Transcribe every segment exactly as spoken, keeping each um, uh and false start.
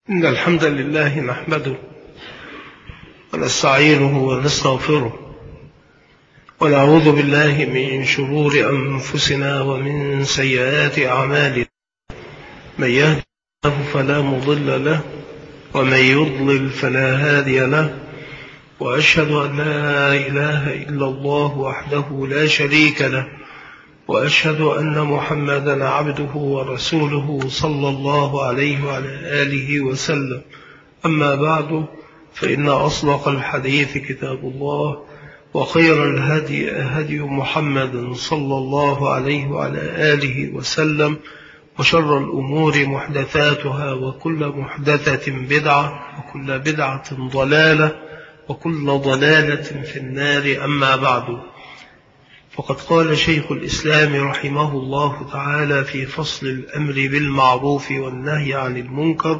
إن الحمد لله نحمده ونستعينه ونستغفره ونعوذ بالله من شرور أنفسنا ومن سيئات أعمالنا. من يهده الله فلا مضل له ومن يضلل فلا هادي له، وأشهد أن لا إله إلا الله وحده لا شريك له، وأشهد أن محمدا عبده ورسوله صلى الله عليه وعلى آله وسلم. أما بعد، فإن أصدق الحديث كتاب الله، وخير الهدي هدي محمد صلى الله عليه وعلى آله وسلم، وشر الأمور محدثاتها، وكل محدثة بدعة، وكل بدعة ضلالة، وكل ضلالة في النار. أما بعد، فقد قال شيخ الإسلام رحمه الله تعالى في فصل الأمر بالمعروف والنهي عن المنكر: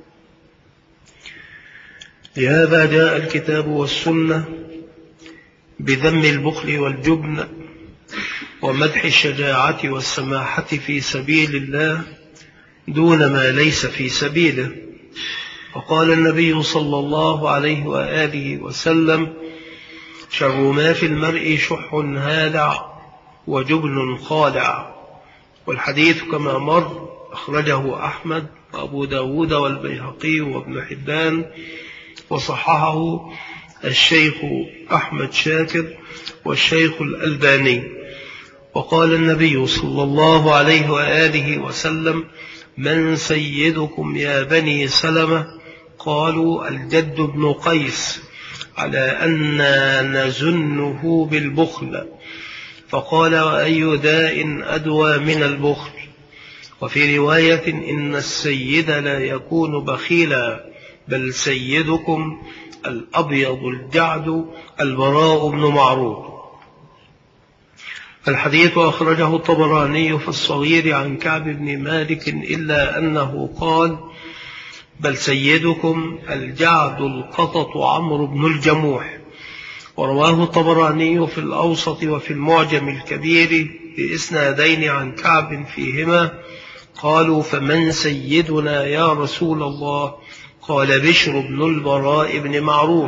لهذا جاء الكتاب والسنة بذم البخل والجبن ومدح الشجاعة والسماحة في سبيل الله دون ما ليس في سبيله. وقال النبي صلى الله عليه وآله وسلم: شر ما في المرء شح هالع وجبن خالع. والحديث كما مر أخرجه أحمد وأبو داود والبيهقي وابن حبان، وصححه الشيخ أحمد شاكر والشيخ الألباني. وقال النبي صلى الله عليه وآله وسلم: من سيدكم يا بني سلمة؟ قالوا: الجد بن قيس، على أن نزنه بالبخل. فقال: وأي داء أدوى من البخل؟ وفي رواية: إن السيد لا يكون بخيلا، بل سيدكم الأبيض الجعد البراء بن معروف. الحديث أخرجه الطبراني في الصغير عن كعب بن مالك، إلا أنه قال: بل سيدكم الجعد القطط عمرو بن الجموح. ورواه الطبراني في الأوسط وفي المعجم الكبير بإسنادين عن كعب فيهما: قالوا: فمن سيدنا يا رسول الله؟ قال: بشر بن البراء بن معروف.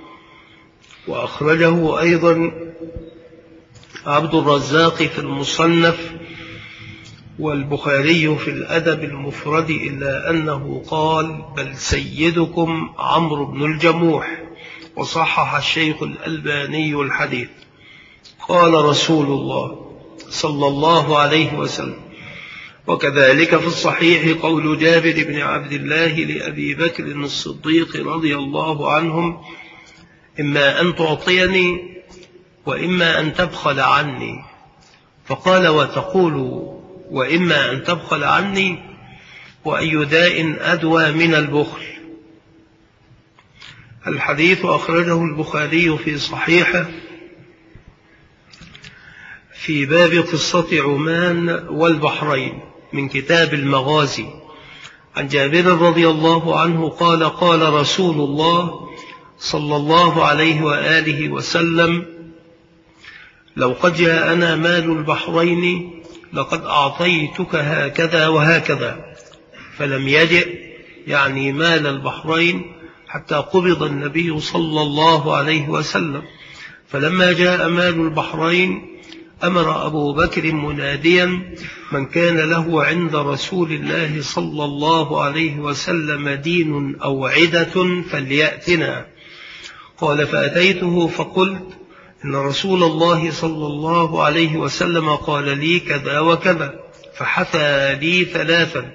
وأخرجه أيضا عبد الرزاق في المصنف والبخاري في الأدب المفرد، إلا أنه قال: بل سيدكم عمرو بن الجموح. وصحح الشيخ الألباني الحديث. قال رسول الله صلى الله عليه وسلم: وكذلك في الصحيح قول جابر بن عبد الله لأبي بكر الصديق رضي الله عنهم: إما أن تعطيني وإما أن تبخل عني. فقال: وتقول وإما أن تبخل عني؟ وأي داء أدوى من البخل؟ الحديث أخرجه البخاري في صحيحه في باب قصة عمان والبحرين من كتاب المغازي، عن جابر رضي الله عنه قال: قال رسول الله صلى الله عليه وآله وسلم: لو قد جاءنا مال البحرين لقد أعطيتك هكذا وهكذا. فلم يجئ، يعني مال البحرين، حتى قبض النبي صلى الله عليه وسلم. فلما جاء مال البحرين أمر أبو بكر مناديا: من كان له عند رسول الله صلى الله عليه وسلم دين أو عدة فليأتنا. قال: فأتيته فقلت: إن رسول الله صلى الله عليه وسلم قال لي كذا وكذا، فحثى لي ثلاثا.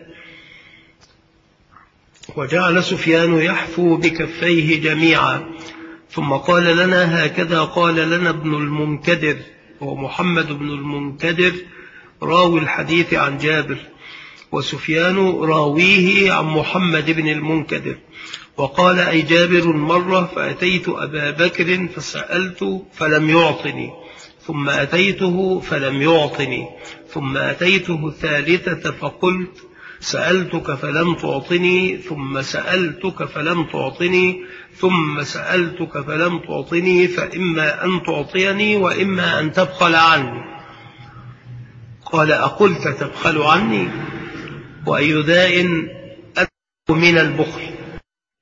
وجعل سفيان يحفو بكفيه جميعا، ثم قال لنا هكذا قال لنا ابن المنكدر، ومحمد بن المنكدر راوي الحديث عن جابر، وسفيان راويه عن محمد بن المنكدر. وقال: أي جابر مرة فأتيت أبا بكر فسألت فلم يعطني، ثم أتيته فلم يعطني، ثم أتيته الثالثة فقلت: سألتك فلم تعطني، ثم سألتك فلم تعطني، ثم سألتك فلم تعطني، فإما أن تعطيني وإما أن تبخل عني. قال: أقلت تبخل عني؟ وأي داء أدوى من البخل؟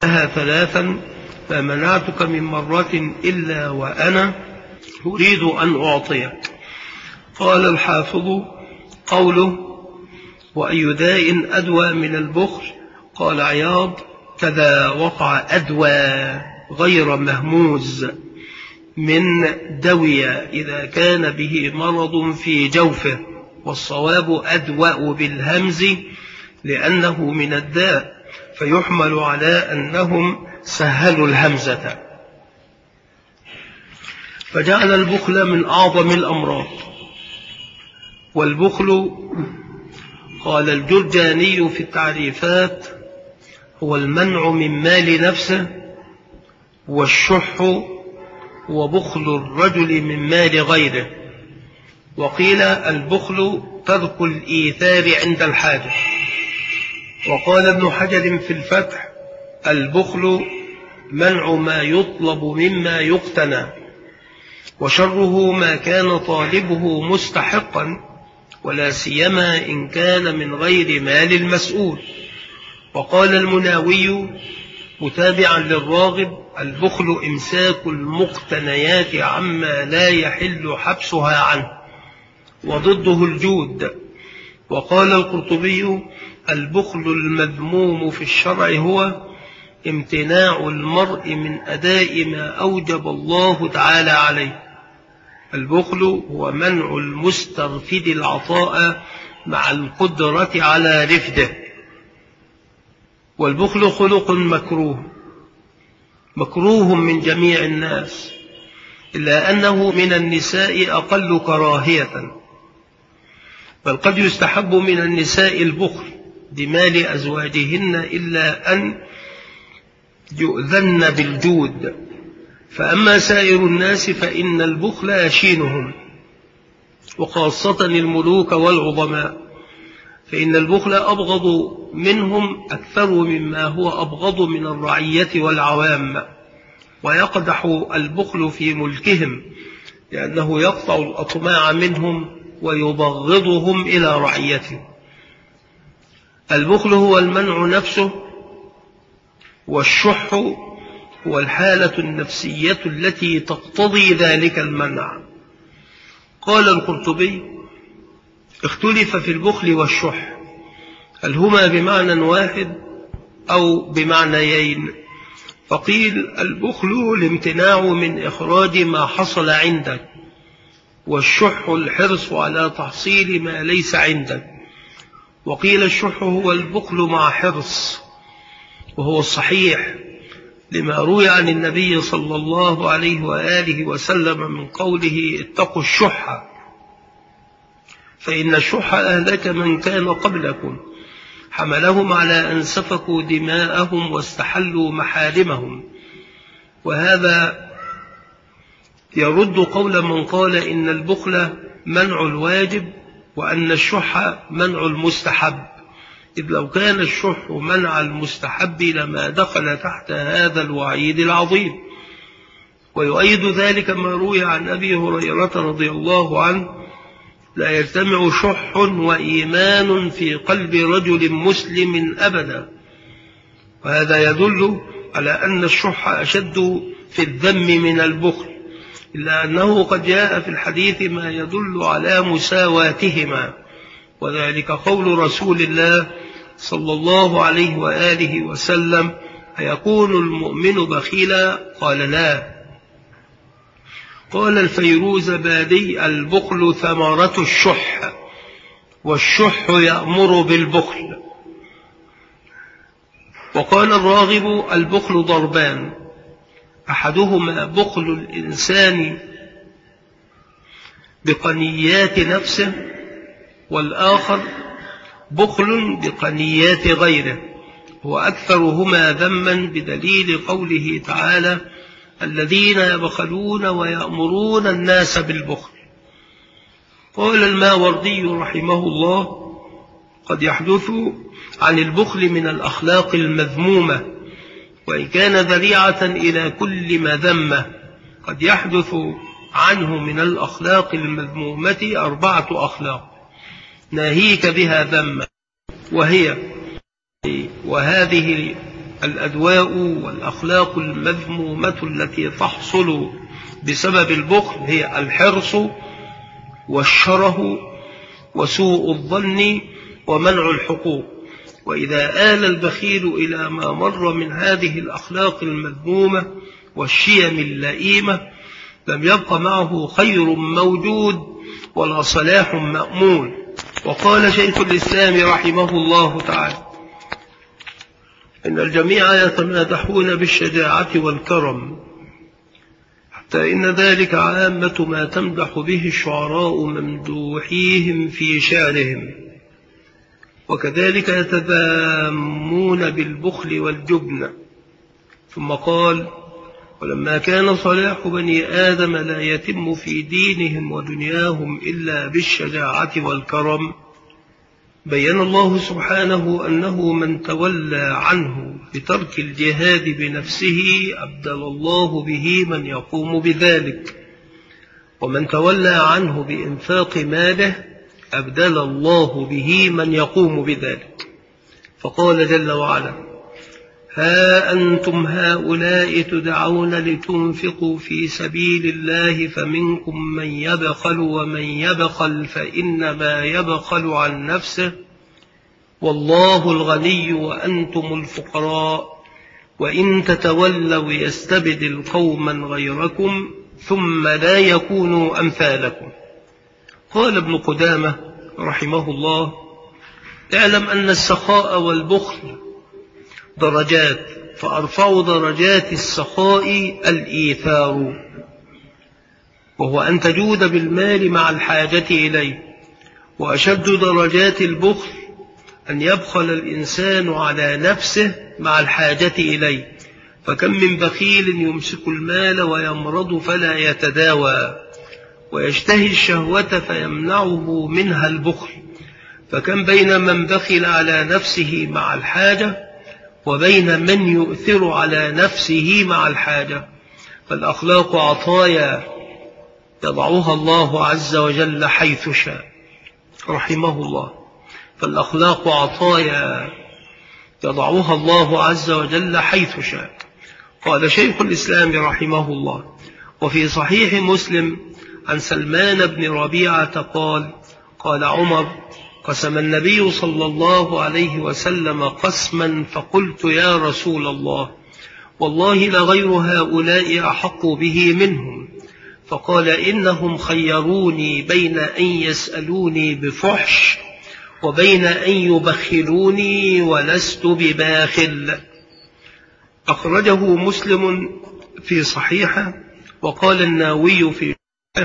لها ثلاثا ما منعتك من مرة إلا وأنا أريد أن أعطيك. قال الحافظ: قوله وأي داء أدوى من البخل؟ قال عياض: كذا وقع أدوى غير مهموز من دوي إذا كان به مرض في جوفه، والصواب أدوأ بالهمز لأنه من الداء، فيحمل على أنهم سهلوا الهمزة. فجعل البخل من أعظم الأمراض. والبخل، قال الجرجاني في التعريفات، هو المنع من مال نفسه، والشح وبخل الرجل من مال غيره. وقيل البخل ترك الإيثار عند الحاجة. وقال ابن حجر في الفتح: البخل منع ما يطلب مما يقتنى، وشره ما كان طالبه مستحقا، ولا سيما إن كان من غير مال المسؤول. وقال المناوي متابعا للراغب: البخل إمساك المقتنيات عما لا يحل حبسها عنه، وضده الجود. وقال القرطبي: البخل المذموم في الشرع هو امتناع المرء من أداء ما أوجب الله تعالى عليه. البخل هو منع المسترفد العطاء مع القدرة على رفده. والبخل خلق مكروه مكروه من جميع الناس، إلا أنه من النساء أقل كراهية، بل قد يستحب من النساء البخل بمال أزواجهن إلا أن يؤذن بالجود. فأما سائر الناس فإن البخل يشينهم، وخاصة الملوك والعظماء، فإن البخل أبغض منهم أكثر مما هو أبغض من الرعية والعوام. ويقدح البخل في ملكهم، لأنه يقطع الأطماع منهم ويبغضهم إلى رعيته. البخل هو المنع نفسه، والشح هو الحالة النفسية التي تقتضي ذلك المنع. قال القرطبي: اختلف في البخل والشح، هل هما بمعنى واحد أو بمعنيين؟ فقيل: البخل الامتناع من إخراج ما حصل عندك، والشح الحرص على تحصيل ما ليس عندك. وقيل: الشح هو البخل مع حرص، وهو الصحيح لما روي عن النبي صلى الله عليه وآله وسلم من قوله: اتقوا الشح فإن الشح أهلك من كان قبلكم، حملهم على أن سفكوا دماءهم واستحلوا محارمهم. وهذا يرد قول من قال إن البخل منع الواجب، وأن الشح منع المستحب، إذ لو كان الشح منع المستحب لما دخل تحت هذا الوعيد العظيم. ويؤيد ذلك ما روي عن أبي هريرة رضي الله عنه: لا يجتمع شح وإيمان في قلب رجل مسلم أبدا. وهذا يدل على أن الشح أشد في الذم من البخل، إلا أنه قد جاء في الحديث ما يدل على مساواتهما، وذلك قول رسول الله صلى الله عليه وآله وسلم: أيكون المؤمن بخيلا؟ قال: لا. قال الفيروزبادي: البخل ثمرة الشح، والشح يأمر بالبخل. وقال الراغب: البخل ضربان، أحدهما بخل الإنسان بقنيات نفسه، والآخر بخل بقنيات غيره، وأكثرهما ذما بدليل قوله تعالى: الذين يبخلون ويأمرون الناس بالبخل. قال الماوردي رحمه الله: قد يحدث عن البخل من الأخلاق المذمومة، وإن كان ذريعة إلى كل مذمة. قد يحدث عنه من الأخلاق المذمومة أربعة أخلاق ناهيك بها ذمة، وهي: وهذه الأدواء والأخلاق المذمومة التي تحصل بسبب البخل هي الحرص والشره وسوء الظن ومنع الحقوق. وإذا آل البخيل إلى ما مر من هذه الأخلاق المذمومة والشيم اللئيمة لم يبق معه خير موجود ولا صلاح مأمول. وقال شيخ الإسلام رحمه الله تعالى: إن الجميع يتمادحون بالشجاعة والكرم، حتى إن ذلك عامة ما تمدح به الشعراء ممدوحيهم في شعرهم، وكذلك يتذامون بالبخل والجبن. ثم قال: ولما كان صلاح بني آدم لا يتم في دينهم ودنياهم إلا بالشجاعة والكرم، بين الله سبحانه أنه من تولى عنه بترك الجهاد بنفسه أبدل الله به من يقوم بذلك، ومن تولى عنه بإنفاق ماله أبدل الله به من يقوم بذلك. فقال جل وعلا: ها أنتم هؤلاء تدعون لتنفقوا في سبيل الله فمنكم من يبخل ومن يبخل فإنما يبخل عن نفسه والله الغني وأنتم الفقراء وإن تتولوا يستبدل قوما غيركم ثم لا يكونوا أمثالكم. قال ابن قدامة رحمه الله: اعلم أن السخاء والبخل درجات، فأرفع درجات السخاء الإيثار، وهو أن تجود بالمال مع الحاجة إليه، وأشد درجات البخل أن يبخل الإنسان على نفسه مع الحاجة إليه، فكم من بخيل يمسك المال ويمرض فلا يتداوى، ويشتهي الشهوة فيمنعه منها البخل، فكم بين من بخل على نفسه مع الحاجة وبين من يؤثر على نفسه مع الحاجة. فالأخلاق عطايا يضعها الله عز وجل حيث شاء، رحمه الله. فالأخلاق عطايا يضعها الله عز وجل حيث شاء. قال شيخ الإسلام رحمه الله: وفي صحيح مسلم عن سلمان بن ربيعة قال: قال عمر: قسم النبي صلى الله عليه وسلم قسما فقلت يا رسول الله والله لغير هؤلاء أحق به منهم، فقال: إنهم خيروني بين أن يسألوني بفحش وبين أن يبخلوني ولست بباخل. أخرجه مسلم في صحيحه. وقال الناوي في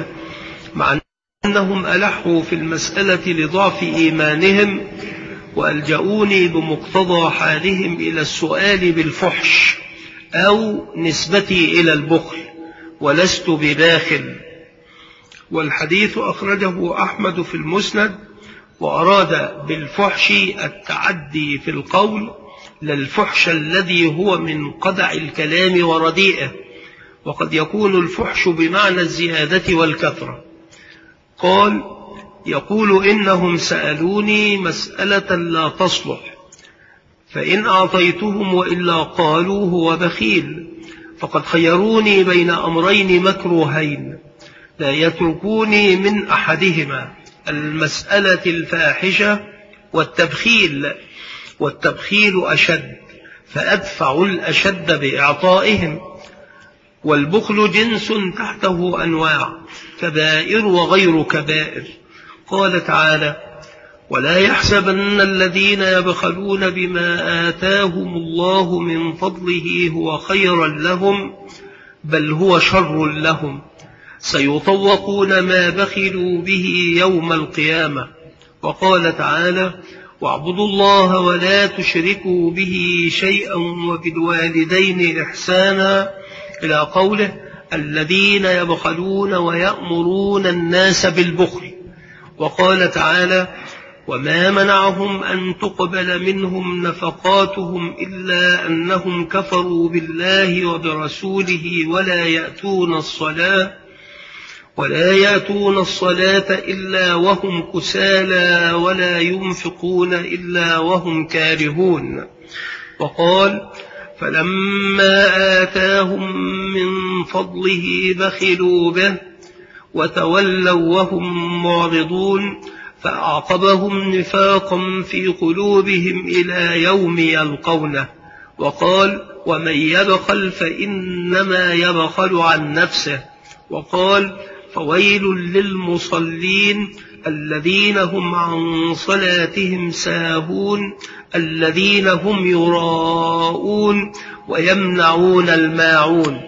مع أنهم ألحوا في المسألة لضعف إيمانهم وألجؤوني بمقتضى حالهم إلى السؤال بالفحش أو نسبتي إلى البخل ولست بباخل. والحديث أخرجه أحمد في المسند، وأراد بالفحش التعدي في القول لا الفحش الذي هو من قدع الكلام ورديئه، وقد يكون الفحش بمعنى الزيادة والكثرة. قال: يقول إنهم سألوني مسألة لا تصلح فإن أعطيتهم وإلا قالوا هو بخيل، فقد خيروني بين أمرين مكروهين لا يتركوني من أحدهما، المسألة الفاحشة والتبخيل، والتبخيل أشد فأدفع الأشد بإعطائهم، والبخل جنس تحته أنواع كبائر وغير كبائر. قال تعالى: ولا يحسبن الذين يبخلون بما آتاهم الله من فضله هو خيرا لهم بل هو شر لهم سيطوقون ما بخلوا به يوم القيامة. وقال تعالى: واعبدوا الله ولا تشركوا به شيئا وبالوالدين إحسانا إلى قوله: الذين يبخلون ويأمرون الناس بالبخل. وقال تعالى: وما منعهم أن تقبل منهم نفقاتهم إلا أنهم كفروا بالله وبرسوله ولا يأتون الصلاة ولا يأتون الصلاة إلا وهم كسالى ولا ينفقون إلا وهم كارهون. وقال: فلما آتاهم من فضله بخلوا به وتولوا وهم معرضون فأعقبهم نفاقا في قلوبهم إلى يوم يلقونه. وقال: ومن يبخل فإنما يبخل عن نفسه. وقال: فويل للمصلين الذين هم عن صلاتهم ساهون الذين هم يراءون ويمنعون الماعون.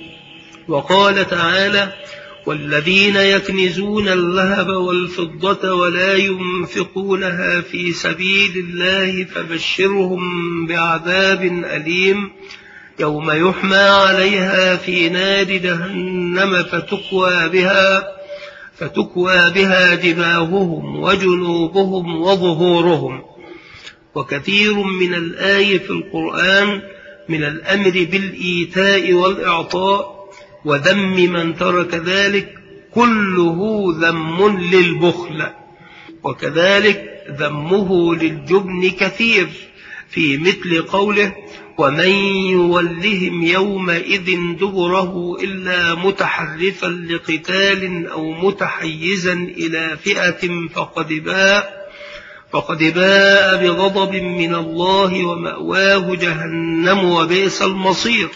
وقال تعالى: والذين يكنزون الذهب والفضة ولا ينفقونها في سبيل الله فبشرهم بعذاب أليم يوم يحمى عليها في نار جهنم فتكوى بها فتكوى بها جباههم وجنوبهم وظهورهم. وكثير من الآي في القرآن من الأمر بالإيتاء والإعطاء وذم من ترك ذلك كله ذم للبخل، وكذلك ذمه للجبن كثير في مثل قوله: ومن يولهم يومئذ دبره إلا متحرفا لقتال أو متحيزا إلى فئة فقد باء فقد باء بغضب من الله ومأواه جهنم وبئس المصير.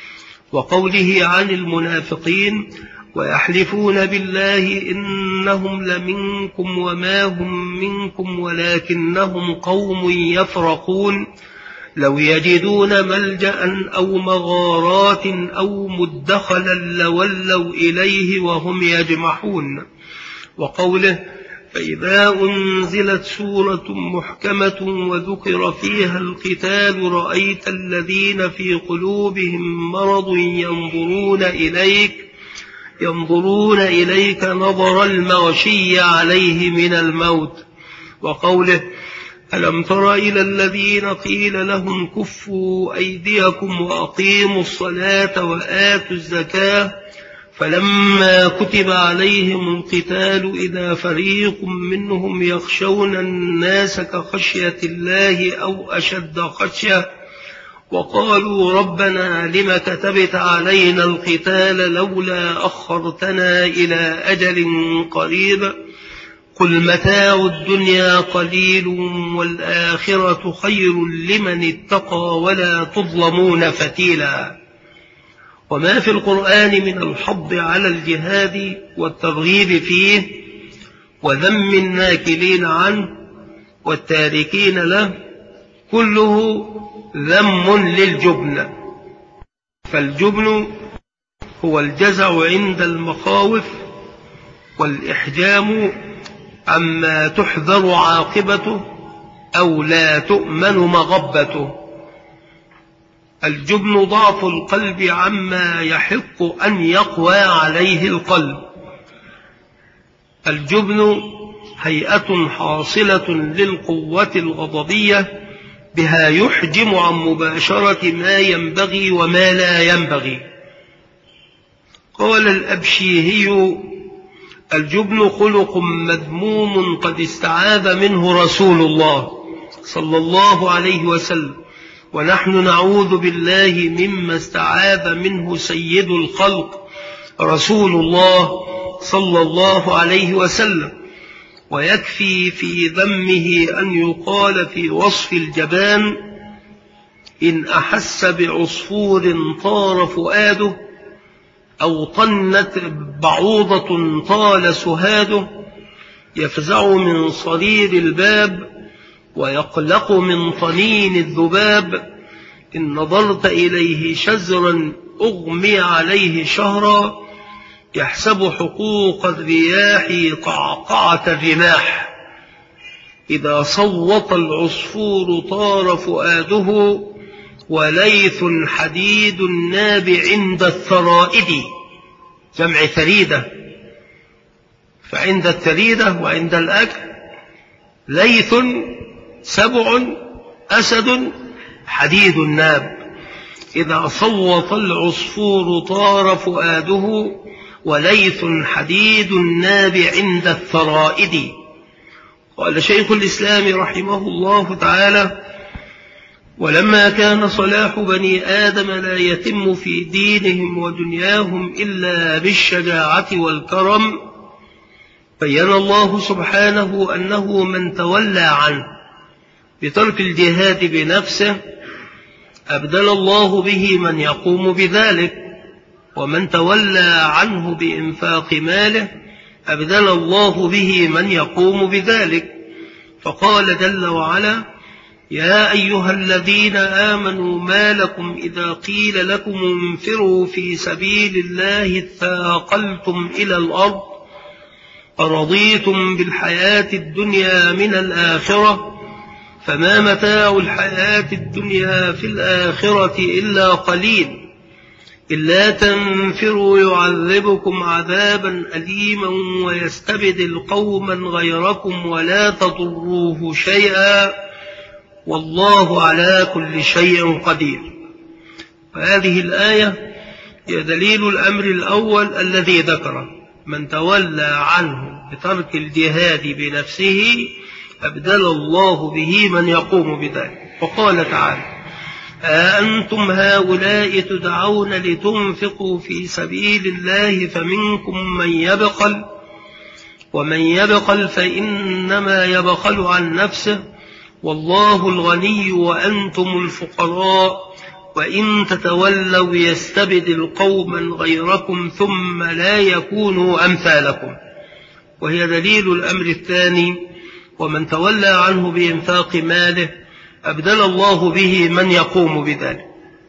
وقوله عن المنافقين: ويحلفون بالله إنهم لمنكم وما هم منكم ولكنهم قوم يفرقون لو يجدون ملجأ أو مغارات أو مدخلا لولوا إليه وهم يجمحون. وقوله: فإذا أنزلت سورة محكمة وذكر فيها القتال رأيت الذين في قلوبهم مرض ينظرون إليك ينظرون إليك نظر المغشي عليه من الموت. وقوله: ألم تر إلى الذين قيل لهم كفوا أيديكم وأقيموا الصلاة وآتوا الزكاة فلما كتب عليهم القتال إذا فريق منهم يخشون الناس كخشية الله أو أشد خشية وقالوا ربنا لم كتبت علينا القتال لولا أخرتنا إلى أجل قريب قل متاع الدنيا قليل والآخرة خير لمن اتقى ولا تظلمون فتيلا. وما في القرآن من الحض على الجهاد والترغيب فيه وذم الناكلين عنه والتاركين له كله ذم للجبن. فالجبن هو الجزع عند المخاوف والإحجام عما تحذر عاقبته أو لا تؤمن مغبته. الجبن ضعف القلب عما يحق أن يقوى عليه القلب. الجبن هيئة حاصلة للقوة الغضبية بها يحجم عن مباشرة ما ينبغي وما لا ينبغي. قال الأبشيهي: الجبن خلق مذموم قد استعاذ منه رسول الله صلى الله عليه وسلم، ونحن نعوذ بالله مما استعاذ منه سيد الخلق رسول الله صلى الله عليه وسلم. ويكفي في ذمه أن يقال في وصف الجبان: إن أحس بعصفور طار فؤاده أو طنت بعوضة طال سهاده يفزع من صرير الباب ويقلق من طنين الذباب إن نظرت إليه شزرا أغمي عليه شهرا يحسب حقوق الرياح قعقعة الرماح إذا صوت العصفور طار فؤاده وليث حديد الناب عند الثرائد. جمع ثريدة، فعند الثريدة وعند الأكل ليث سبع أسد حديد الناب إذا صوت العصفور طار فؤاده وليث حديد الناب عند الثرائد. قال شيخ الإسلام رحمه الله تعالى: ولما كان صلاح بني آدم لا يتم في دينهم ودنياهم إلا بالشجاعة والكرم، بين الله سبحانه أنه من تولى عنه بترك الجهاد بنفسه أبدل الله به من يقوم بذلك، ومن تولى عنه بإنفاق ماله أبدل الله به من يقوم بذلك. فقال جل وعلا: يا أيها الذين آمنوا ما لكم إذا قيل لكم انفروا في سبيل الله اثاقلتم إلى الأرض أرضيتم بالحياة الدنيا من الآخرة فما متاع الحياة الدنيا في الآخرة إلا قليل إلا تنفروا يعذبكم عذابا أليما ويستبدل قوما غيركم ولا تضروه شيئا والله على كل شيء قدير. وهذه الآية هي دليل الأمر الأول الذي ذكره: من تولى عنه بترك الجهاد بنفسه أبدل الله به من يقوم بذلك. وقال تعالى: أأنتم هؤلاء تدعون لتنفقوا في سبيل الله فمنكم من يبخل ومن يبخل فإنما يبخل عن نفسه والله الغني وأنتم الفقراء وإن تتولوا يستبدل قوما غيركم ثم لا يكونوا أمثالكم. وهي دليل الأمر الثاني: ومن تولى عنه بإنفاق ماله أبدل الله به من يقوم بذلك.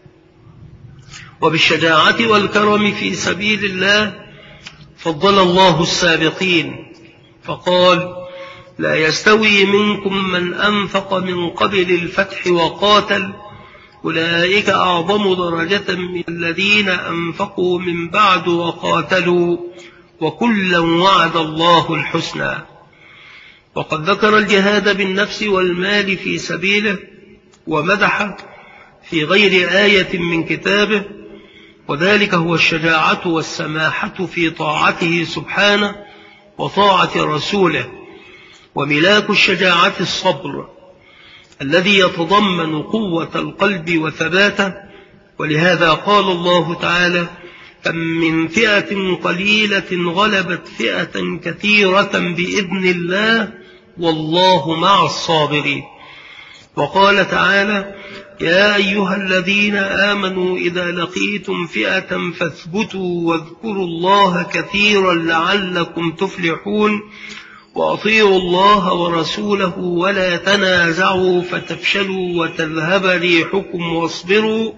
وبالشجاعة والكرم في سبيل الله فضل الله السابقين، فقال: لا يستوي منكم من أنفق من قبل الفتح وقاتل أولئك أعظم درجة من الذين أنفقوا من بعد وقاتلوا وكلا وعد الله الحسنى. وقد ذكر الجهاد بالنفس والمال في سبيله ومدح في غير آية من كتابه، وذلك هو الشجاعة والسماحة في طاعته سبحانه وطاعة رسوله. وملاك الشجاعة الصبر الذي يتضمن قوة القلب وثباته، ولهذا قال الله تعالى: كم من فئة قليلة غلبت فئة كثيرة بإذن الله والله مع الصابرين. وقال تعالى: يا أيها الذين آمنوا إذا لقيتم فئة فاثبتوا واذكروا الله كثيرا لعلكم تفلحون وأطيعوا الله ورسوله ولا تنازعوا فتفشلوا وتذهب ريحكم واصبروا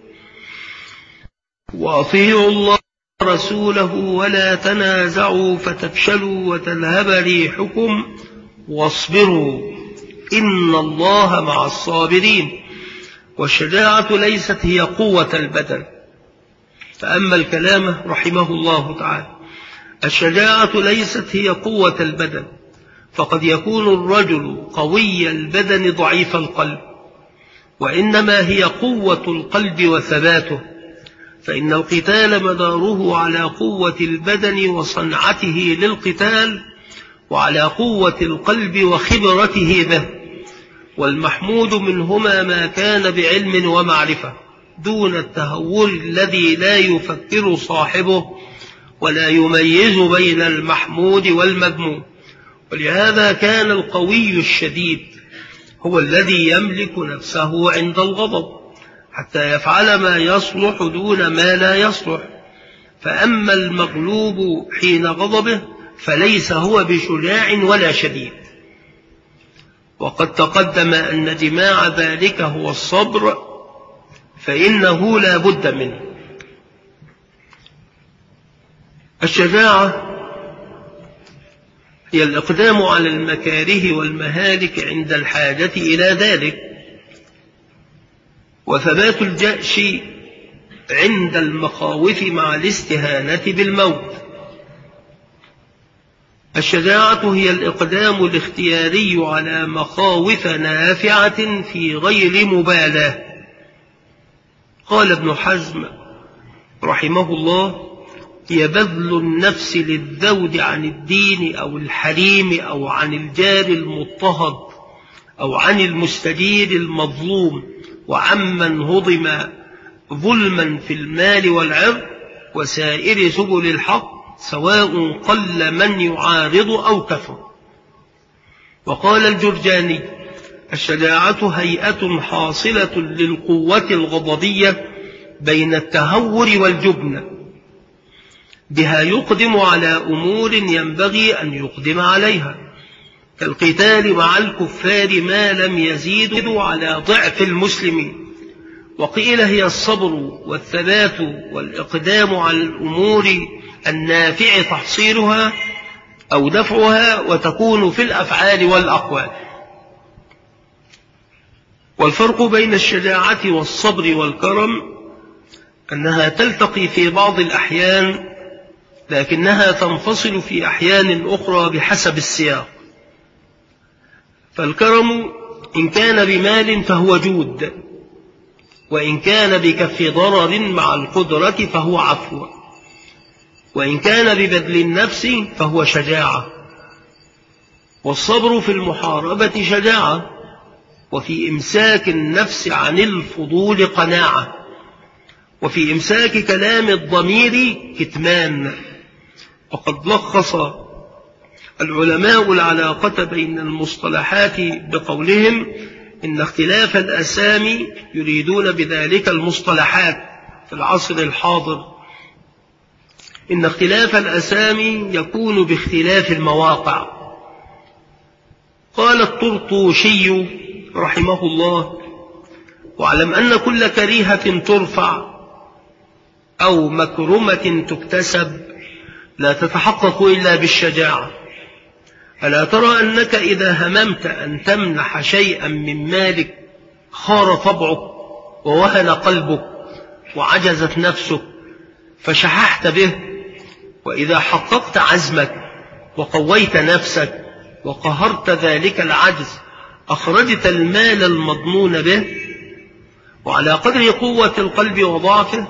وأطيعوا الله ورسوله ولا تنازعوا فتفشلوا وتذهب ريحكم واصبروا إن الله مع الصابرين. والشجاعة ليست هي قوة البدن، فأما الكلام رحمه الله تعالى: الشجاعة ليست هي قوة البدن، فقد يكون الرجل قوي البدن ضعيف القلب، وإنما هي قوة القلب وثباته، فإن القتال مداره على قوة البدن وصنعته للقتال وعلى قوة القلب وخبرته به. والمحمود منهما ما كان بعلم ومعرفة دون التهور الذي لا يفكر صاحبه ولا يميز بين المحمود والمذموم. ولهذا كان القوي الشديد هو الذي يملك نفسه عند الغضب حتى يفعل ما يصلح دون ما لا يصلح، فأما المغلوب حين غضبه فليس هو بشجاع ولا شديد. وقد تقدم أن جماع ذلك هو الصبر، فإنه لا بد منه. الشجاعة هي الإقدام على المكاره والمهالك عند الحاجة إلى ذلك، وثبات الجأش عند المخاوف مع الاستهانة بالموت. الشجاعة هي الإقدام الاختياري على مخاوف نافعة في غير مبالاة. قال ابن حزم رحمه الله: هي بذل النفس للذود عن الدين أو الحريم أو عن الجار المضطهد أو عن المستجير المظلوم وعمن هضم ظلما في المال والعرض وسائر سبل الحق، سواء قل من يعارض أو كثر. وقال الجرجاني: الشجاعة هيئة حاصلة للقوة الغضبية بين التهور والجبن، بها يقدم على أمور ينبغي أن يقدم عليها، كالقتال مع الكفار ما لم يزيدوا على ضعف المسلمين. وقيل هي الصبر والثبات والإقدام على الأمور النافع تحصيلها أو دفعها، وتكون في الأفعال والأقوال. والفرق بين الشجاعة والصبر والكرم أنها تلتقي في بعض الأحيان، لكنها تنفصل في أحيان أخرى بحسب السياق. فالكرم إن كان بمال فهو جود، وإن كان بكف ضرر مع القدرة فهو عفو، وإن كان ببذل النفس فهو شجاعة. والصبر في المحاربة شجاعة، وفي إمساك النفس عن الفضول قناعة، وفي إمساك كلام الضمير كتمان. وقد لخص العلماء العلاقة بين المصطلحات بقولهم: إن اختلاف الأسامي يريدون بذلك المصطلحات في العصر الحاضر، إن اختلاف الأسامي يكون باختلاف المواقع. قال الطرطوشي رحمه الله: واعلم أن كل كريهة ترفع أو مكرمة تكتسب لا تتحقق إلا بالشجاعة. ألا ترى أنك إذا هممت أن تمنح شيئا من مالك خار طبعك ووهن قلبك وعجزت نفسك فشححت به، وإذا حققت عزمك وقويت نفسك وقهرت ذلك العجز أخرجت المال المضمون به. وعلى قدر قوة القلب وضعفه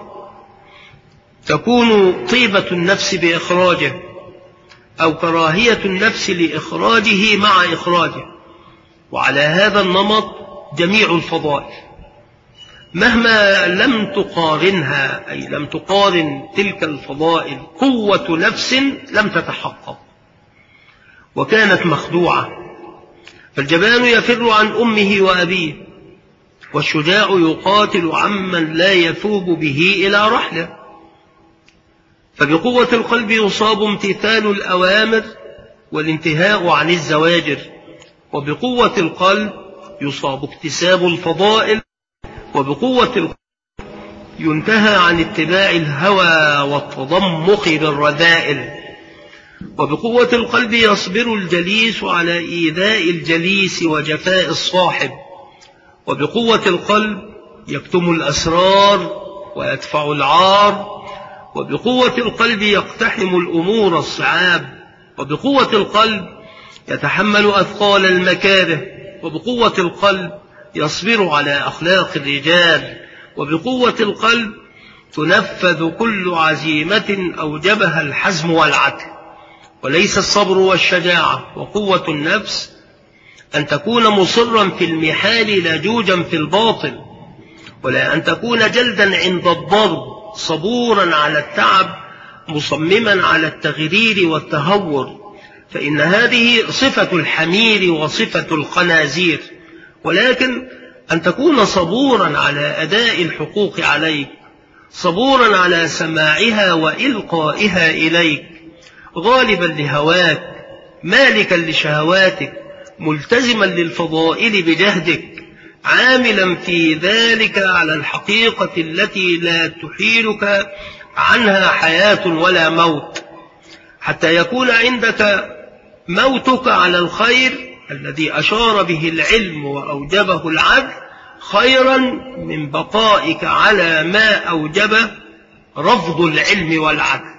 تكون طيبة النفس بإخراجه، أو كراهية النفس لإخراجه مع إخراجه. وعلى هذا النمط جميع الفضائل، مهما لم تقارنها، أي لم تقارن تلك الفضائل قوة نفس لم تتحقق وكانت مخدوعة. فالجبان يفر عن أمه وأبيه، والشجاع يقاتل عمن لا يثوب به إلى رحله. فبقوة القلب يصاب امتثال الأوامر والانتهاء عن الزواجر، وبقوة القلب يصاب اكتساب الفضائل، وبقوة القلب ينتهى عن اتباع الهوى والتضمخ بالرذائل. وبقوة القلب يصبر الجليس على إيذاء الجليس وجفاء الصاحب، وبقوة القلب يكتم الأسرار ويدفع العار، وبقوة القلب يقتحم الأمور الصعاب، وبقوة القلب يتحمل أثقال المكاره، وبقوة القلب يصبر على أخلاق الرجال، وبقوة القلب تنفذ كل عزيمة أوجبها الحزم والعدل. وليس الصبر والشجاعة وقوة النفس أن تكون مصرا في المحال لجوجا في الباطل، ولا أن تكون جلدا عند الضرب صبورا على التعب مصمما على التغرير والتهور، فإن هذه صفة الحمير وصفة الخنازير. ولكن أن تكون صبورا على أداء الحقوق عليك، صبورا على سماعها وإلقائها إليك، غالبا لهواك، مالكا لشهواتك، ملتزما للفضائل بجهدك، عاملا في ذلك على الحقيقة التي لا تحيلك عنها حياة ولا موت، حتى يكون عندك موتك على الخير الذي أشار به العلم وأوجبه العدل خيرا من بقائك على ما أوجبه رفض العلم والعدل.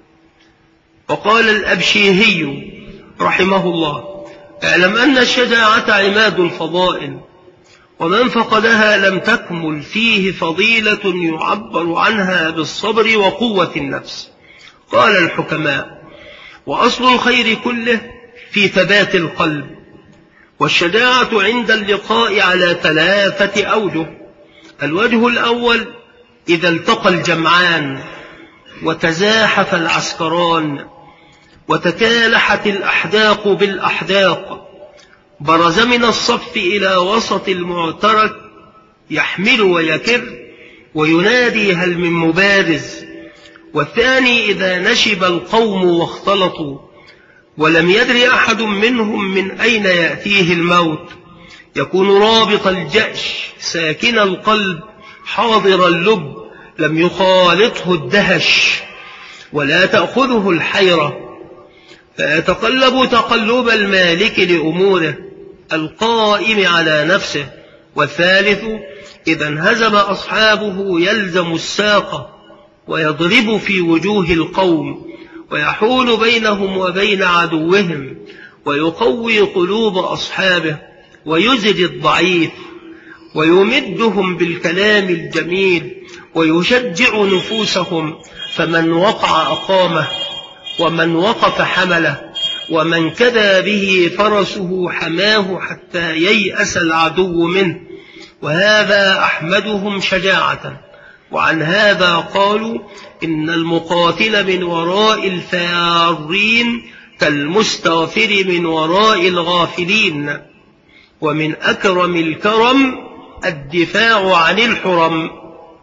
وقال الأبشيهي رحمه الله: اعلم أن الشجاعة عماد الفضائل، ومن فقدها لم تكمل فيه فضيلة يعبر عنها بالصبر وقوة النفس. قال الحكماء: وأصل الخير كله في ثبات القلب، والشجاعة عند اللقاء على ثلاثة أوجه: الوجه الأول: إذا التقى الجمعان وتزاحف العسكران وتكالحت الأحداق بالأحداق، برز من الصف إلى وسط المعترك يحمل ويكر وينادي: هل من مبارز؟ والثاني: إذا نشب القوم واختلطوا ولم يدر أحد منهم من أين يأتيه الموت، يكون رابط الجأش ساكن القلب حاضر اللب، لم يخالطه الدهش ولا تأخذه الحيرة، فيتقلب تقلب المالك لأموره القائم على نفسه. والثالث: إذا انهزم أصحابه يلزم الساق ويضرب في وجوه القوم ويحول بينهم وبين عدوهم ويقوي قلوب أصحابه ويزج الضعيف ويمدهم بالكلام الجميل ويشجع نفوسهم، فمن وقع أقامه ومن وقف حمله ومن كدى به فرسه حماه حتى ييأس العدو منه. وهذا أحمدهم شجاعة. وعن هذا قالوا: إن المقاتل من وراء الفارين كالمستغفر من وراء الغافلين. ومن أكرم الكرم الدفاع عن الحرم.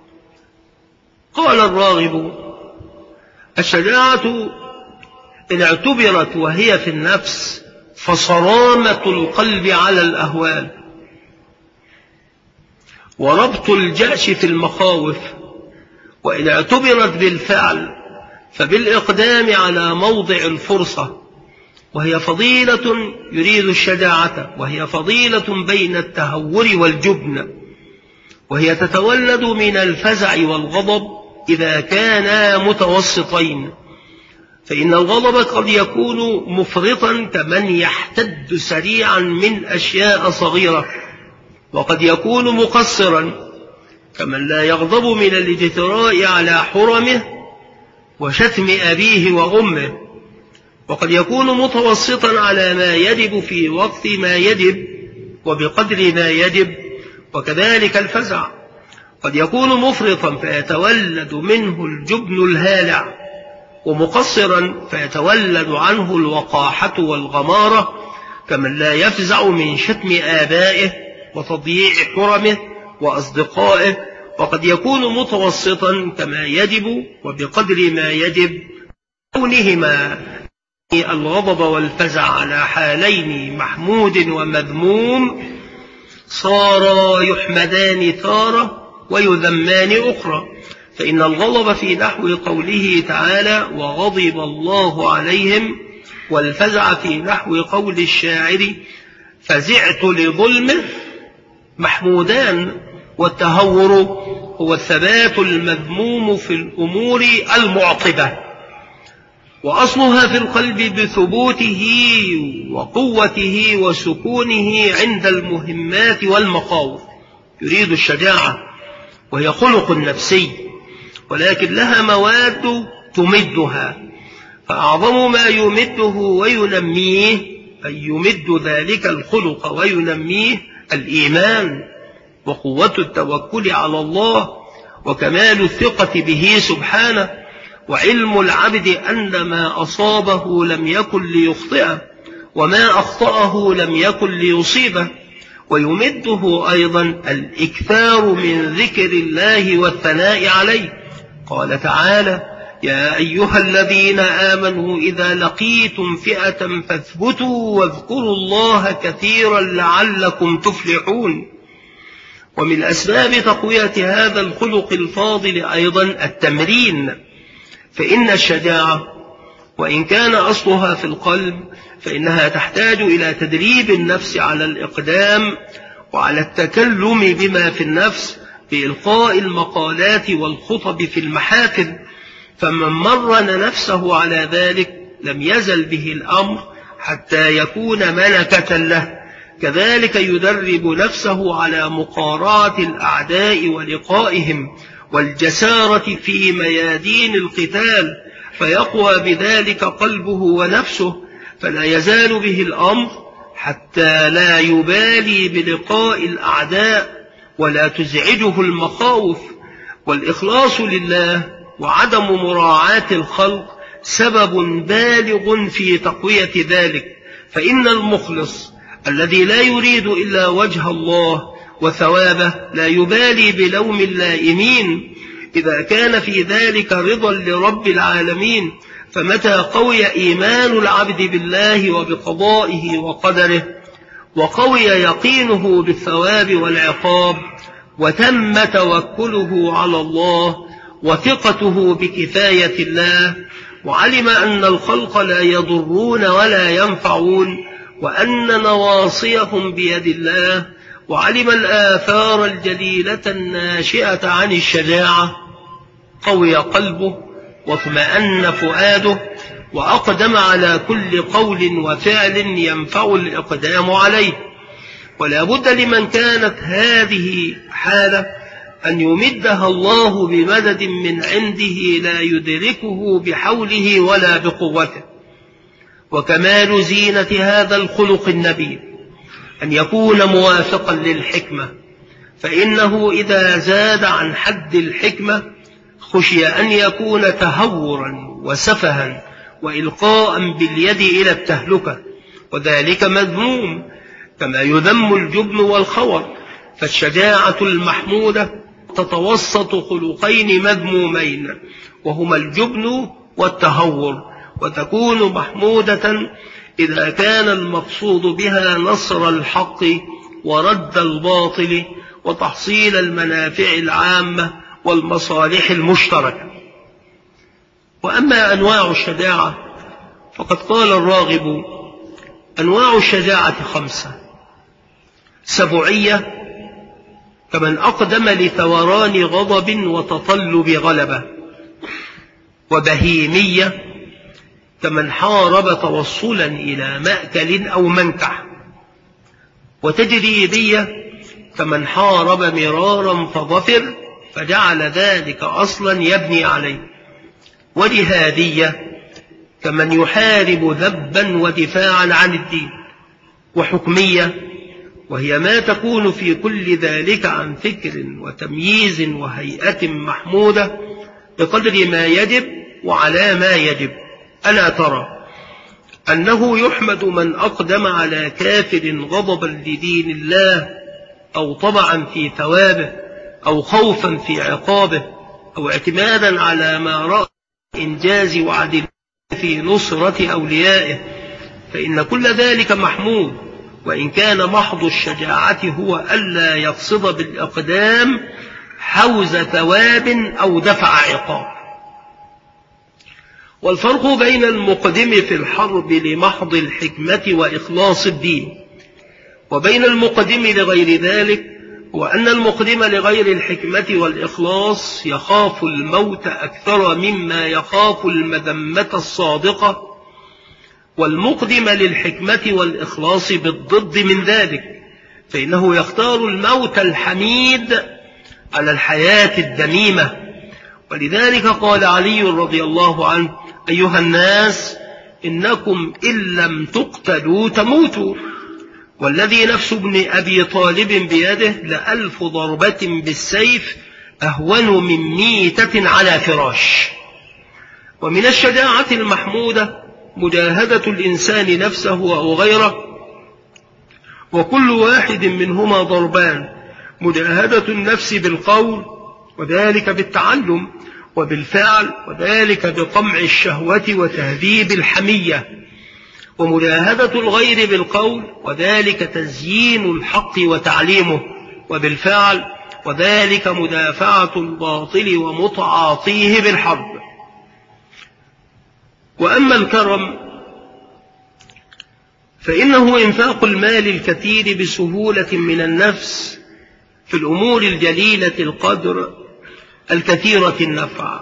قال الراغب: الشجاعة إن اعتبرت وهي في النفس فصرامة القلب على الأهوال، وربط الجأش في المخاوف، وإن اعتبرت بالفعل فبالإقدام على موضع الفرصة، وهي فضيلة يريد الشجاعة، وهي فضيلة بين التهور والجبن، وهي تتولد من الفزع والغضب إذا كانا متوسطين، فإن الغضب قد يكون مفرطا كمن يحتد سريعا من أشياء صغيرة، وقد يكون مقصرا كمن لا يغضب من الاجتراء على حرمه وشتم أبيه وأمه، وقد يكون متوسطا على ما يجب في وقت ما يجب وبقدر ما يجب. وكذلك الفزع قد يكون مفرطا فيتولد منه الجبن الهالع، ومقصرا فيتولد عنه الوقاحة والغمارة كمن لا يفزع من شتم آبائه وتضييع حرمه وأصدقائه. وقد يكون متوسطا كما يجب وبقدر ما يجب. كونهما الغضب والفزع على حالين محمود ومذموم صارا يحمدان تارة ويذمان أخرى. فإن الغضب في نحو قوله تعالى: وغضب الله عليهم، والفزع في نحو قول الشاعر: فزعت لظلمه، محمودان. والتهور هو الثبات المذموم في الأمور المعقبة، وأصلها في القلب بثبوته وقوته وسكونه عند المهمات والمخاوف. يريد الشجاعة وهي خلق نفسي، ولكن لها مواد تمدها، فأعظم ما يمده وينميه أي يمد ذلك الخلق وينميه الإيمان وقوة التوكل على الله وكمال الثقة به سبحانه، وعلم العبد أن ما أصابه لم يكن ليخطئه وما أخطأه لم يكن ليصيبه. ويمده أيضا الإكثار من ذكر الله والثناء عليه. قال تعالى: يا أيها الذين آمنوا إذا لقيتم فئة فاثبتوا واذكروا الله كثيرا لعلكم تفلحون. ومن أسباب تقوية هذا الخلق الفاضل أيضا التمرين، فإن الشجاعة وإن كان أصلها في القلب فإنها تحتاج إلى تدريب النفس على الإقدام وعلى التكلم بما في النفس بإلقاء المقالات والخطب في المحافل. فمن مرن نفسه على ذلك لم يزل به الأمر حتى يكون ملكة له. كذلك يدرب نفسه على مقارعة الأعداء ولقائهم والجسارة في ميادين القتال، فيقوى بذلك قلبه ونفسه، فلا يزال به الأمر حتى لا يبالي بلقاء الأعداء ولا تزعجه المخاوف، والإخلاص لله وعدم مراعاة الخلق سبب بالغ في تقوية ذلك. فإن المخلص الذي لا يريد إلا وجه الله وثوابه لا يبالي بلوم اللائمين إذا كان في ذلك رضا لرب العالمين. فمتى قوي إيمان العبد بالله وبقضائه وقدره، وقوي يقينه بالثواب والعقاب، وتم توكله على الله وثقته بكفاية الله، وعلم أن الخلق لا يضرون ولا ينفعون، وأن نواصيهم بيد الله، وعلم الآثار الجليلة الناشئة عن الشجاعة، قوي قلبه واطمأن فؤاده، وأقدم على كل قول وفعل ينفع الإقدام عليه. ولا بد لمن كانت هذه حالة أن يمدها الله بمدد من عنده لا يدركه بحوله ولا بقوته. وكمال زينة هذا الخلق النبيل أن يكون موافقا للحكمة، فإنه إذا زاد عن حد الحكمة خشي أن يكون تهورا وسفها وإلقاء باليد إلى التهلكة، وذلك مذموم كما يذم الجبن والخور. فالشجاعة المحمودة تتوسط خلقين مذمومين وهما الجبن والتهور، وتكون محمودة إذا كان المقصود بها نصر الحق ورد الباطل وتحصيل المنافع العامة والمصالح المشتركة. وأما أنواع الشجاعة فقد قال الراغب: أنواع الشجاعة خمسة: سبعية كمن أقدم لثوران غضب وتطلب غلبة، وبهيمية كمن حارب توصلا إلى مأكل أو منكح، وتجريبية كمن حارب مرارا فظفر فجعل ذلك أصلا يبني عليه، وجهادية كمن يحارب ذبا ودفاعا عن الدين، وحكمية وهي ما تكون في كل ذلك عن فكر وتمييز وهيئة محمودة بقدر ما يجب وعلى ما يجب. ألا ترى أنه يحمد من أقدم على كافر غضبا لدين الله، أو طمعا في ثوابه، أو خوفا في عقابه، أو اعتمادا على ما رأى إنجاز وعدل في نصرة أوليائه، فإن كل ذلك محمود، وإن كان محض الشجاعة هو ألا يقصد بالإقدام حوز ثواب أو دفع عقاب. والفرق بين المقدم في الحرب لمحض الحكمة وإخلاص الدين وبين المقدم لغير ذلك هو أن المقدم لغير الحكمة والإخلاص يخاف الموت أكثر مما يخاف المذمة الصادقة، والمقدم للحكمة والإخلاص بالضد من ذلك، فإنه يختار الموت الحميد على الحياة الدميمة. ولذلك قال علي رضي الله عنه: أيها الناس إنكم إن لم تقتلوا تموتوا، والذي نفس ابن أبي طالب بيده لألف ضربة بالسيف أهون من ميتة على فراش. ومن الشجاعة المحمودة مجاهدة الإنسان نفسه أو غيره، وكل واحد منهما ضربان: مجاهدة النفس بالقول وذلك بالتعلم، وبالفعل وذلك بقمع الشهوة وتهذيب الحمية، ومجاهدة الغير بالقول وذلك تزيين الحق وتعليمه، وبالفعل وذلك مدافعة الباطل ومتعاطيه بالحرب. وأما الكرم فإنه إنفاق المال الكثير بسهولة من النفس في الأمور الجليلة القدر الكثيرة النفع،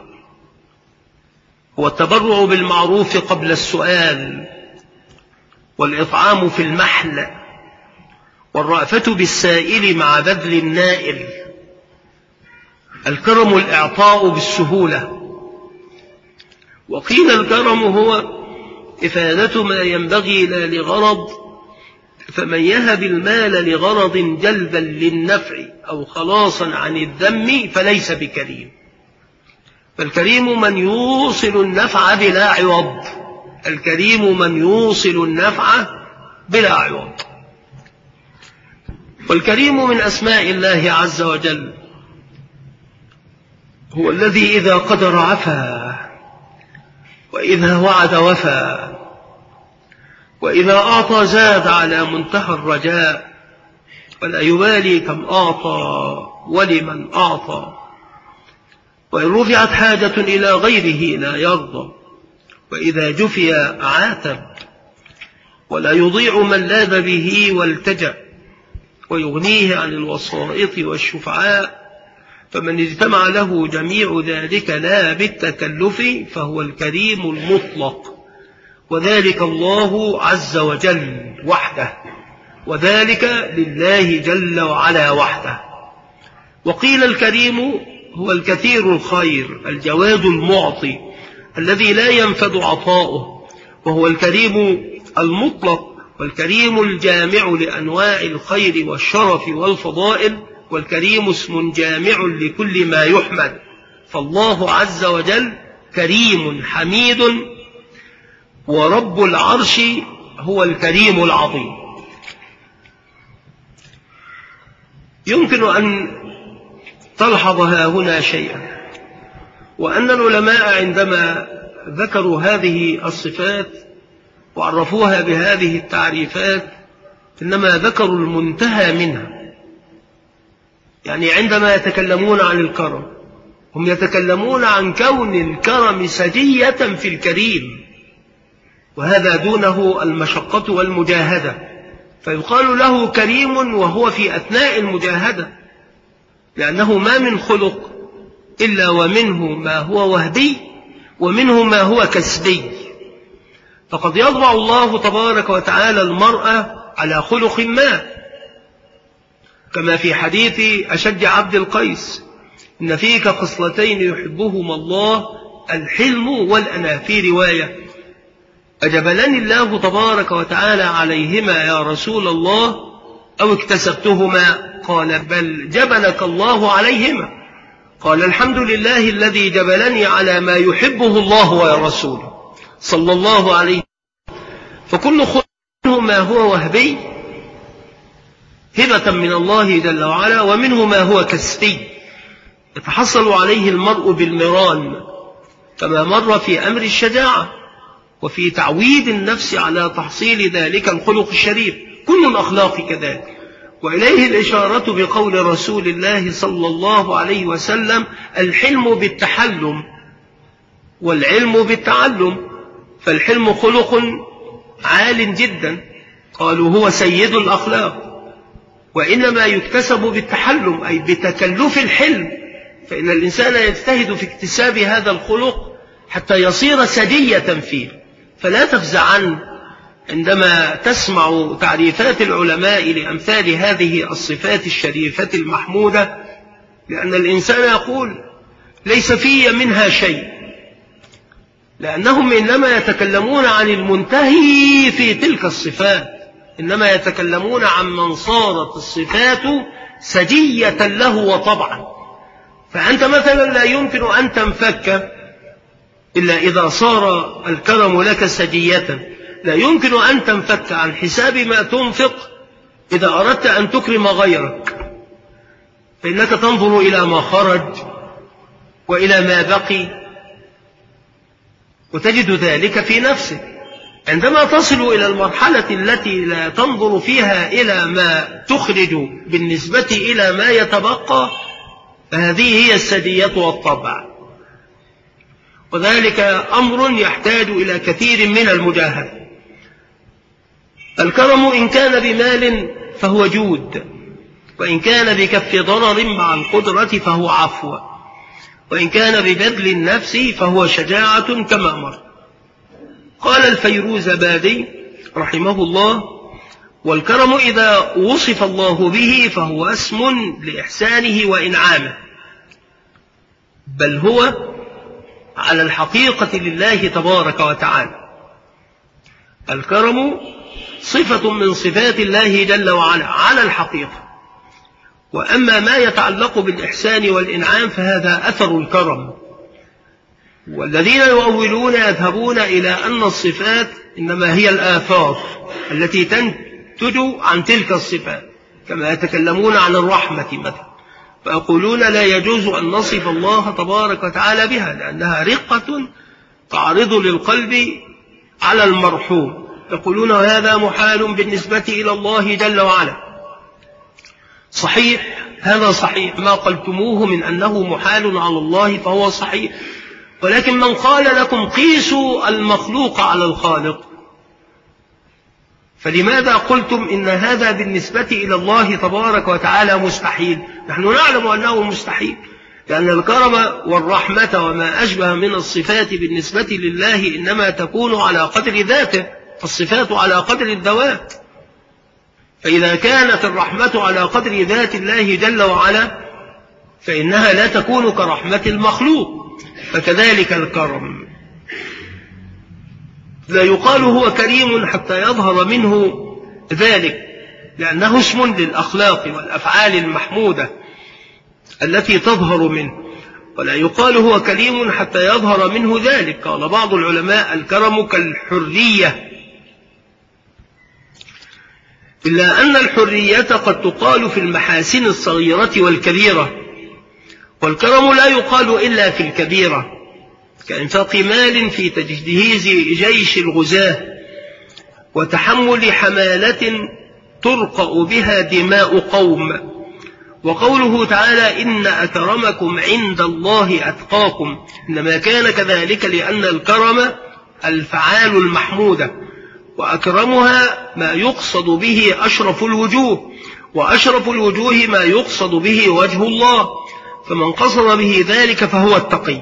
والتبرع بالمعروف قبل السؤال، والإطعام في المحل، والرأفة بالسائل مع بذل النائل. الكرم الإعطاء بالسهولة. وقيل الكرم هو إفادة ما ينبغي لا لغرض فمن يهب المال لغرض جلبا للنفع أو خلاصا عن الذم فليس بكريم. فالكريم من يوصل النفع بلا عوض، الكريم من يوصل النفع بلا عوض. والكريم من أسماء الله عز وجل، هو الذي إذا قدر عفا، وإذا وعد وفى، وإذا أعطى زاد على منتهى الرجاء، ولا يبالي كم أعطى ولمن أعطى، وإن رفعت حاجة إلى غيره لا يرضى، وإذا جفي عاتب، ولا يضيع من لاذ به والتجأ، ويغنيه عن الوسائط والشفعاء. فمن اجتمع له جميع ذلك لا بالتكلف فهو الكريم المطلق، وذلك الله عز وجل وحده، وذلك لله جل وعلا وحده. وقيل الكريم هو الكثير الخير الجواد المعطي الذي لا ينفد عطاؤه، وهو الكريم المطلق، والكريم الجامع لأنواع الخير والشرف والفضائل، والكريم اسم جامع لكل ما يحمد. فالله عز وجل كريم حميد، ورب العرش هو الكريم العظيم. يمكن أن تلحظ ها هنا شيئا، وأن العلماء عندما ذكروا هذه الصفات وعرفوها بهذه التعريفات إنما ذكروا المنتهى منها. يعني عندما يتكلمون عن الكرم هم يتكلمون عن كون الكرم سجية في الكريم، وهذا دونه المشقة والمجاهدة، فيقال له كريم وهو في أثناء المجاهدة، لأنه ما من خلق إلا ومنه ما هو وهبي ومنه ما هو كسبي. فقد يطبع الله تبارك وتعالى المرأة على خلق ما، كما في حديث أشج عبد القيس: إن فيك خصلتين يحبهما الله الحلم والأناة. في رواية: أجبلني الله تبارك وتعالى عليهما يا رسول الله أو اكتسبتهما؟ قال: بل جبلك الله عليهما. قال: الحمد لله الذي جبلني على ما يحبه الله ورسوله صلى الله عليه وسلم. فكل خلق منه ما هو وهبي هبة من الله جل وعلا، ومنه ما هو كسبي يتحصل عليه المرء بالمران، كما مر في أمر الشجاعة وفي تعويد النفس على تحصيل ذلك الخلق الشريف. كل الأخلاق كذلك، وإليه الإشارة بقول رسول الله صلى الله عليه وسلم: الحلم بالتحلم والعلم بالتعلم. فالحلم خلق عال جدا، قالوا هو سيد الأخلاق، وإنما يكتسب بالتحلم أي بتكلف الحلم، فإن الإنسان يجتهد في اكتساب هذا الخلق حتى يصير سجية فيه. فلا تفزعن عندما تسمع تعريفات العلماء لأمثال هذه الصفات الشريفة المحمودة، لأن الإنسان يقول ليس في منها شيء، لأنهم إنما يتكلمون عن المنتهي في تلك الصفات، إنما يتكلمون عن من صارت الصفات سجية له وطبعا. فأنت مثلا لا يمكن أن تنفك إلا إذا صار الكرم لك سجية، لا يمكن أن تنفك عن حساب ما تنفق إذا أردت أن تكرم غيرك، فإنك تنظر إلى ما خرج وإلى ما بقي وتجد ذلك في نفسك. عندما تصل إلى المرحلة التي لا تنظر فيها إلى ما تخرج بالنسبة إلى ما يتبقى، فهذه هي السجية والطبع، وذلك أمر يحتاج إلى كثير من المجاهدة. الكرم إن كان بمال فهو جود، وإن كان بكف ضرر مع القدرة فهو عفو، وإن كان ببذل النفس فهو شجاعة كما مر. قال الفيروزبادي رحمه الله: والكرم إذا وصف الله به فهو اسم لإحسانه وإنعامه، بل هو على الحقيقة لله تبارك وتعالى. الكرم صفة من صفات الله جل وعلا على الحقيقة. وأما ما يتعلق بالإحسان والإنعام فهذا أثر الكرم. والذين يؤولون يذهبون إلى أن الصفات إنما هي الآثار التي تنتج عن تلك الصفات، كما يتكلمون عن الرحمة مثلا، فيقولون لا يجوز أن نصف الله تبارك وتعالى بها لأنها رقة تعرض للقلب على المرحوم. يقولون هذا محال بالنسبة إلى الله جل وعلا. صحيح، هذا صحيح، ما قلتموه من أنه محال على الله فهو صحيح، ولكن من قال لكم قيسوا المخلوق على الخالق، فلماذا قلتم إن هذا بالنسبة إلى الله تبارك وتعالى مستحيل؟ نحن نعلم أنه مستحيل، لأن الكرم والرحمة وما أشبه من الصفات بالنسبة لله إنما تكون على قدر ذاته، فالصفات على قدر الذوات. فإذا كانت الرحمة على قدر ذات الله جل وعلا فإنها لا تكون كرحمة المخلوق، فكذلك الكرم لا يقال هو كريم حتى يظهر منه ذلك، لأنه اسم للأخلاق والأفعال المحمودة التي تظهر منه، ولا يقال هو كريم حتى يظهر منه ذلك. قال بعض العلماء الكرم كالحرية، إلا أن الحرية قد تقال في المحاسن الصغيرة والكبيرة، والكرم لا يقال إلا في الكبيرة، كإنفاق مال في تجهيز جيش الغزاة وتحمل حمالة ترقأ بها دماء قوم. وقوله تعالى إن أكرمكم عند الله أتقاكم، إنما كان كذلك لأن الكرم الفعال المحمودة، وأكرمها ما يقصد به أشرف الوجوه، وأشرف الوجوه ما يقصد به وجه الله، فمن قصد به ذلك فهو التقي.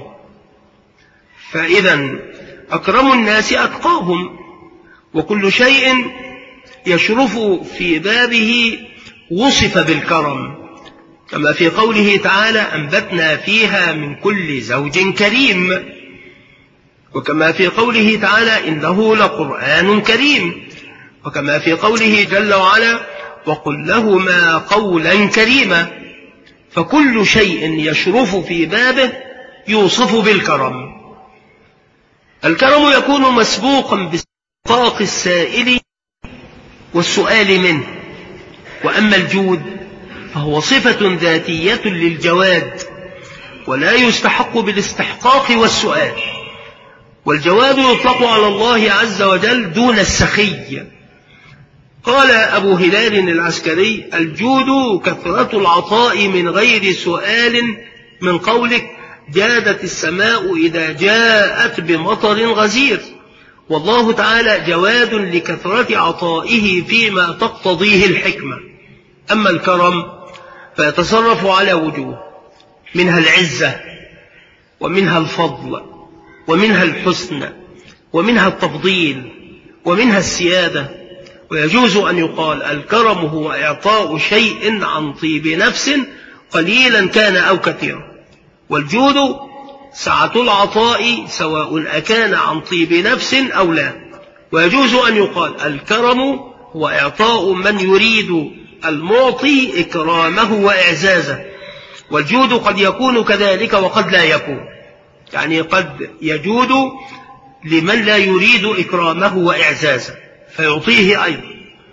فإذا أكرم الناس أتقاهم، وكل شيء يشرف في بابه وصف بالكرم، كما في قوله تعالى أنبتنا فيها من كل زوج كريم، وكما في قوله تعالى إنه لقرآن كريم، وكما في قوله جل وعلا وقل لهما قولا كريما. فكل شيء يشرف في بابه يوصف بالكرم. الكرم يكون مسبوقا باستحقاق السائل والسؤال منه، وأما الجود فهو صفة ذاتية للجواد ولا يستحق بالاستحقاق والسؤال. والجواد يطلق على الله عز وجل دون السخي. قال أبو هلال العسكري الجود كثرة العطاء من غير سؤال، من قولك جادت السماء إذا جاءت بمطر غزير، والله تعالى جواد لكثرة عطائه فيما تقتضيه الحكمة. أما الكرم فيتصرف على وجوه، منها العزة ومنها الفضل ومنها الحسن ومنها التفضيل ومنها السيادة. ويجوز أن يقال الكرم هو إعطاء شيء عن طيب نفس قليلا كان أو كثيرا، والجود سعة العطاء سواء أكان عن طيب نفس أو لا. ويجوز أن يقال الكرم هو إعطاء من يريد المعطي إكرامه وإعزازه، والجود قد يكون كذلك وقد لا يكون، يعني قد يجود لمن لا يريد إكرامه وإعزازه فيعطيه أيضا.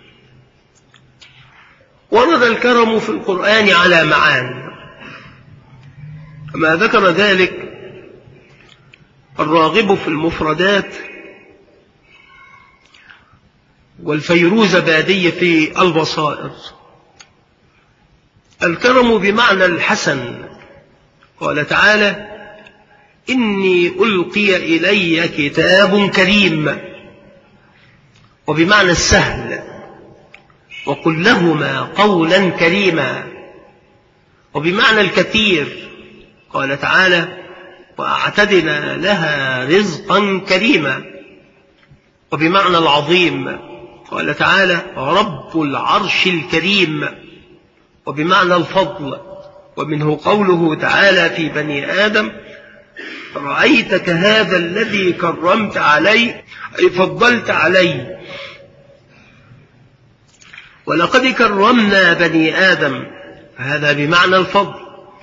ورد الكرم في القرآن على معاني، كما ذكر ذلك الراغب في المفردات والفيروز بادي في البصائر. الكرم بمعنى الحسن، قال تعالى إني ألقي إلي كتاب كريم، وبمعنى السهل، وقل لهما قولا كريما، وبمعنى الكثير، قال تعالى وأعتدنا لها رزقا كريما، وبمعنى العظيم، قال تعالى رب العرش الكريم، وبمعنى الفضل، ومنه قوله تعالى في بني آدم رأيتك هذا الذي كرمت عليه أي فضلت عليه. ولقد كرمنا بني آدم، فهذا بمعنى الفضل.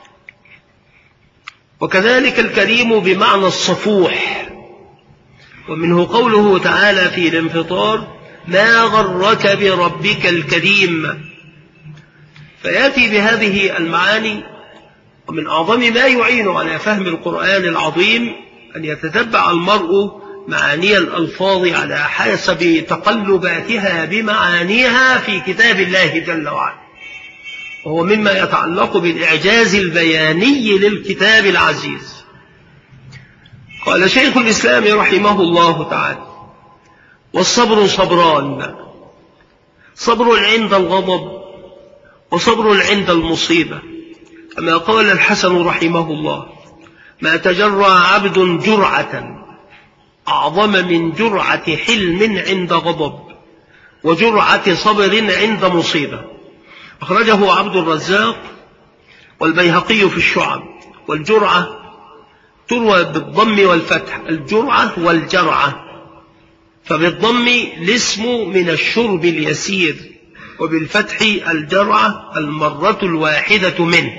وكذلك الكريم بمعنى الصفوح، ومنه قوله تعالى في الانفطار: ما غرك بربك الكريم. فيأتي بهذه المعاني. ومن أعظم ما يعين على فهم القرآن العظيم أن يتتبع المرء معاني الألفاظ على حسب تقلباتها بمعانيها في كتاب الله جل وعلا، وهو مما يتعلق بالإعجاز البياني للكتاب العزيز. قال شيخ الإسلام رحمه الله تعالى: والصبر صبران، صبر عند الغضب وصبر عند المصيبة، كما قال الحسن رحمه الله: ما تجرى عبد جرعة أعظم من جرعة حلم عند غضب وجرعة صبر عند مصيبة. أخرجه عبد الرزاق والبيهقي في الشعب. والجرعة تروى بالضم والفتح، الجرعة والجرعة، فبالضم الاسم من الشرب اليسير، وبالفتح الجرعة المرة الواحدة منه.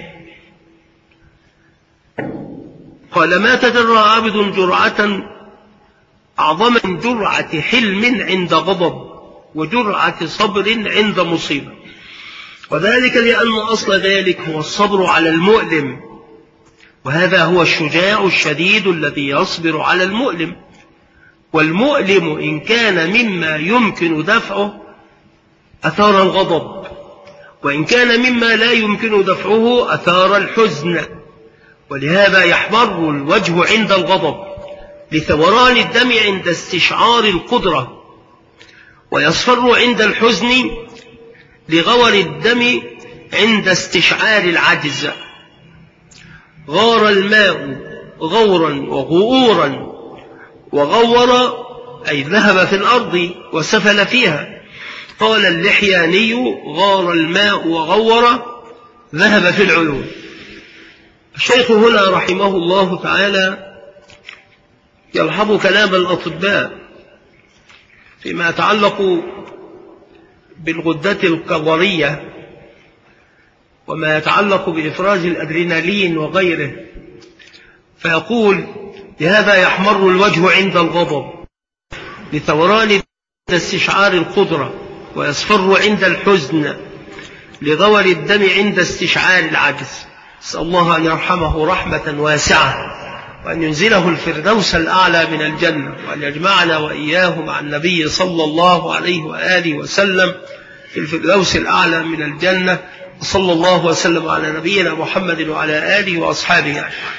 قال: ما تجرى عبد جرعة أعظم من جرعة حلم عند غضب وجرعة صبر عند مصيبة، وذلك لأن أصل ذلك هو الصبر على المؤلم، وهذا هو الشجاع الشديد الذي يصبر على المؤلم. والمؤلم إن كان مما يمكن دفعه أثار الغضب، وإن كان مما لا يمكن دفعه أثار الحزن. ولهذا يحمر الوجه عند الغضب لثوران الدم عند استشعار القدرة، ويصفر عند الحزن لغور الدم عند استشعار العجز. غار الماء غورا وغؤورا، وغور أي ذهب في الأرض وسفل فيها. قال اللحياني: غار الماء وغور ذهب في العيون. الشيخ هنا رحمه الله تعالى يلحظ كلام الأطباء فيما يتعلق بالغدة الكظرية وما يتعلق بإفراز الأدرينالين وغيره، فيقول: لهذا يحمر الوجه عند الغضب لثوران استشعار القدرة، ويصفر عند الحزن لغور الدم عند استشعار العجز. أسأل الله أن يرحمه رحمة واسعة، وأن ينزله الفردوس الأعلى من الجنة، وأن يجمعنا وإياه مع النبي صلى الله عليه وآله وسلم في الفردوس الأعلى من الجنة. صلى الله وسلم على نبينا محمد وعلى آله وأصحابه أجمعين.